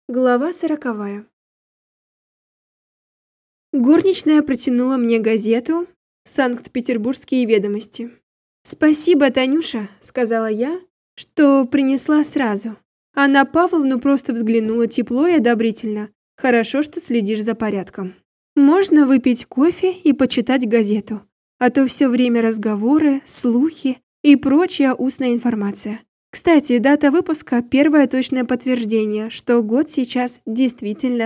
Глава 40. Горничная протянула мне газету «Санкт-Петербургские ведомости». «Спасибо, Танюша», — сказала я, — «что принесла сразу». А на Павловну просто взглянула тепло и одобрительно. «Хорошо, что следишь за порядком. Можно выпить кофе и почитать газету, а то все время разговоры, слухи и прочая устная информация». Кстати, дата выпуска – первое точное подтверждение, что год сейчас действительно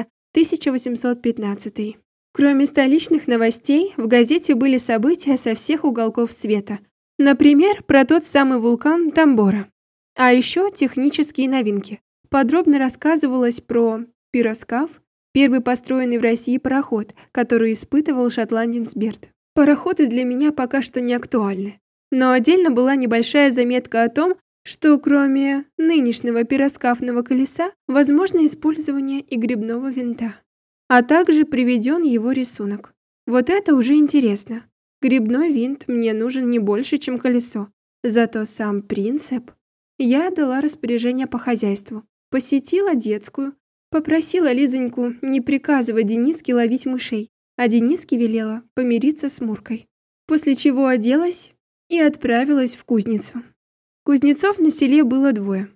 1815. Кроме столичных новостей, в газете были события со всех уголков света. Например, про тот самый вулкан Тамбора. А еще технические новинки. Подробно рассказывалось про пироскаф, первый построенный в России пароход, который испытывал шотландец Берт. Пароходы для меня пока что не актуальны. Но отдельно была небольшая заметка о том, что кроме нынешнего пироскафного колеса возможно использование и гребного винта, а также приведен его рисунок. Вот это уже интересно. Гребной винт мне нужен не больше, чем колесо. Зато сам принцип... Я дала распоряжение по хозяйству, посетила детскую, попросила Лизоньку не приказывать Дениске ловить мышей, а Дениске велела помириться с Муркой. После чего оделась и отправилась в кузницу. Кузнецов на селе было двое.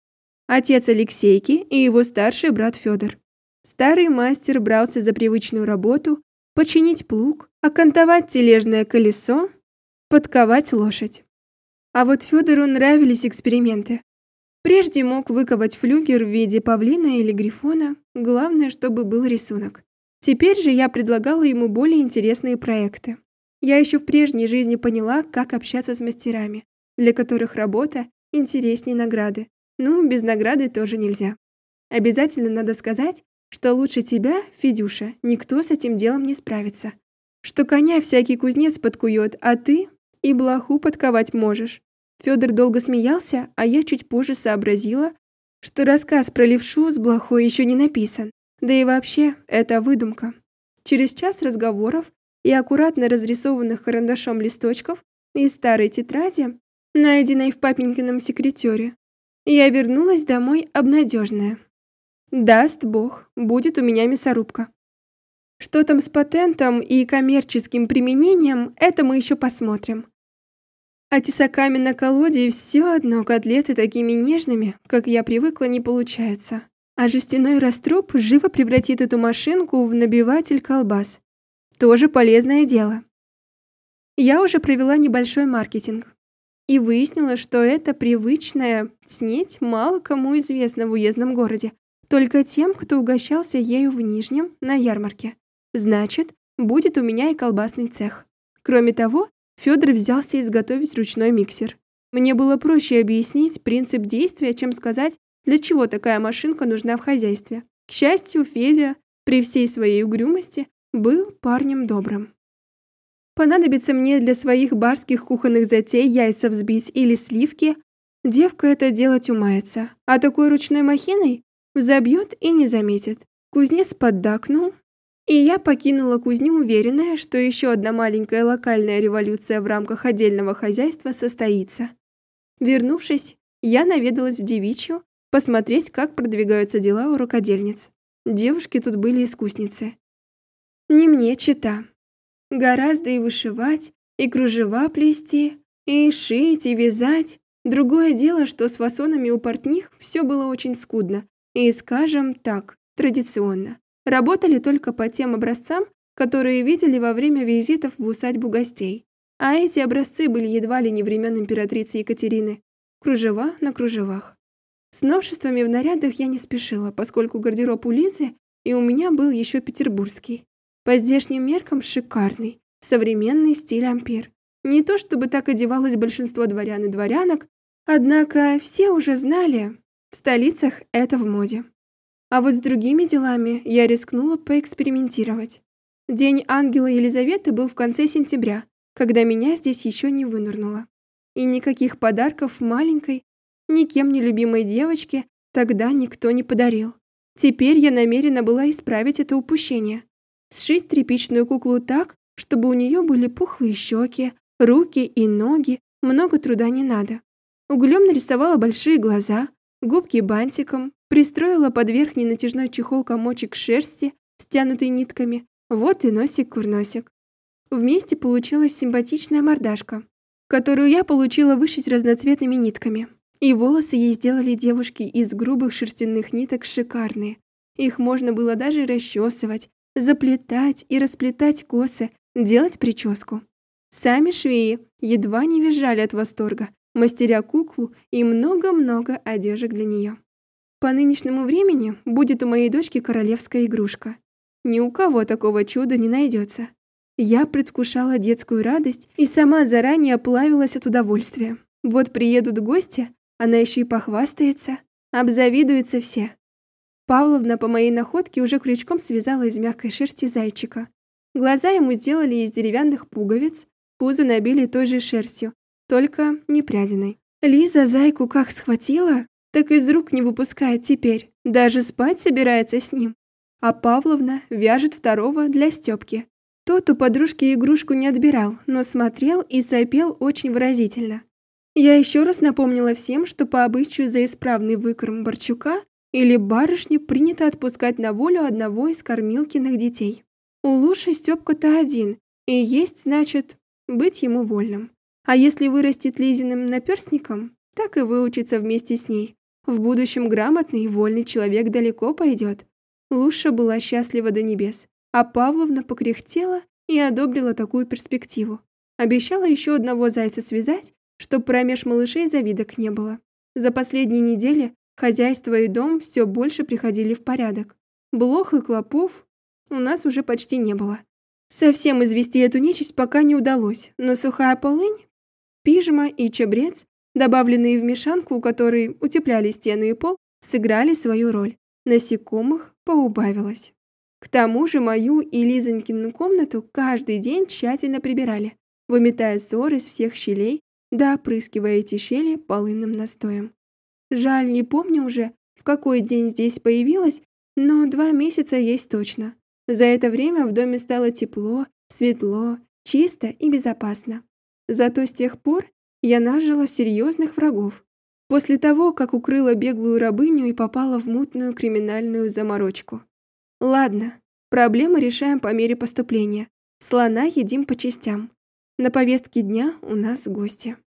Отец Алексейки и его старший брат Федор. Старый мастер брался за привычную работу починить плуг, окантовать тележное колесо, подковать лошадь. А вот Федору нравились эксперименты. Прежде мог выковать флюгер в виде павлина или грифона, главное, чтобы был рисунок. Теперь же я предлагала ему более интересные проекты. Я еще в прежней жизни поняла, как общаться с мастерами, для которых работа интереснее награды. Ну, без награды тоже нельзя. Обязательно надо сказать, что лучше тебя, Федюша, никто с этим делом не справится. Что коня всякий кузнец подкует, а ты и блоху подковать можешь. Федор долго смеялся, а я чуть позже сообразила, что рассказ про левшу с блохой еще не написан. Да и вообще, это выдумка. Через час разговоров и аккуратно разрисованных карандашом листочков из старой тетради, найденной в папенькином секретере, я вернулась домой обнадеженная. Даст Бог, будет у меня мясорубка. Что там с патентом и коммерческим применением, это мы еще посмотрим. А тесаками на колоде все одно котлеты такими нежными, как я привыкла, не получаются. А жестяной раструб живо превратит эту машинку в набиватель колбас. Тоже полезное дело. Я уже провела небольшой маркетинг и выяснила, что эта привычная снеть мало кому известна в уездном городе, только тем, кто угощался ею в Нижнем на ярмарке. Значит, будет у меня и колбасный цех. Кроме того, Федор взялся изготовить ручной миксер. Мне было проще объяснить принцип действия, чем сказать, для чего такая машинка нужна в хозяйстве. К счастью, Федя, при всей своей угрюмости, был парнем добрым. Понадобится мне для своих барских кухонных затей яйца взбить или сливки, девка это делать умается, а такой ручной махиной взобьет и не заметит. Кузнец поддакнул, и я покинула кузню, уверенная, что еще одна маленькая локальная революция в рамках отдельного хозяйства состоится. Вернувшись, я наведалась в девичью посмотреть, как продвигаются дела у рукодельниц. Девушки тут были искусницы. Не мне чета. Гораздо и вышивать, и кружева плести, и шить, и вязать. Другое дело, что с фасонами у портних все было очень скудно и, скажем так, традиционно. Работали только по тем образцам, которые видели во время визитов в усадьбу гостей. А эти образцы были едва ли не времен императрицы Екатерины. Кружева на кружевах. С новшествами в нарядах я не спешила, поскольку гардероб у Лизы и у меня был еще петербургский. По здешним меркам шикарный, современный стиль ампир. Не то чтобы так одевалось большинство дворян и дворянок, однако все уже знали, в столицах это в моде. А вот с другими делами я рискнула поэкспериментировать. День ангела Елизаветы был в конце сентября, когда меня здесь еще не вынырнуло. И никаких подарков маленькой, никем не любимой девочке тогда никто не подарил. Теперь я намерена была исправить это упущение. Сшить тряпичную куклу так, чтобы у нее были пухлые щеки, руки и ноги, много труда не надо. Углем нарисовала большие глаза, губки бантиком, пристроила под верхний натяжной чехол комочек шерсти, стянутый нитками. Вот и носик-курносик. Вместе получилась симпатичная мордашка, которую я получила вышить разноцветными нитками. И волосы ей сделали девушки из грубых шерстяных ниток шикарные. Их можно было даже расчесывать, заплетать и расплетать косы, делать прическу. Сами швеи едва не визжали от восторга, мастеря куклу и много-много одежек для нее. По нынешнему времени будет у моей дочки королевская игрушка. Ни у кого такого чуда не найдется. Я предвкушала детскую радость и сама заранее плавилась от удовольствия. Вот приедут гости, она еще и похвастается, обзавидуются все. Павловна по моей находке уже крючком связала из мягкой шерсти зайчика. Глаза ему сделали из деревянных пуговиц, пузо набили той же шерстью, только не прядиной. Лиза зайку как схватила, так из рук не выпускает теперь, даже спать собирается с ним. А Павловна вяжет второго для Стёпки. Тот у подружки игрушку не отбирал, но смотрел и сопел очень выразительно. Я еще раз напомнила всем, что по обычаю за исправный выкорм Борчука или барышни принято отпускать на волю одного из кормилкиных детей. У Луши Стёпка-то один, и есть, значит, быть ему вольным. А если вырастет Лизиным наперстником, так и выучится вместе с ней. В будущем грамотный и вольный человек далеко пойдет. Луша была счастлива до небес, а Павловна покряхтела и одобрила такую перспективу. Обещала еще одного зайца связать, чтоб промеж малышей завидок не было. За последние недели хозяйство и дом все больше приходили в порядок. Блох и клопов у нас уже почти не было. Совсем извести эту нечисть пока не удалось, но сухая полынь, пижма и чабрец, добавленные в мешанку, у которой утепляли стены и пол, сыграли свою роль. Насекомых поубавилось. К тому же мою и Лизонькину комнату каждый день тщательно прибирали, выметая ссор из всех щелей, да опрыскивая эти щели полынным настоем. Жаль, не помню уже, в какой день здесь появилась, но 2 месяца есть точно. За это время в доме стало тепло, светло, чисто и безопасно. Зато с тех пор я нажила серьезных врагов. После того, как укрыла беглую рабыню и попала в мутную криминальную заморочку. Ладно, проблемы решаем по мере поступления. Слона едим по частям. На повестке дня у нас гости.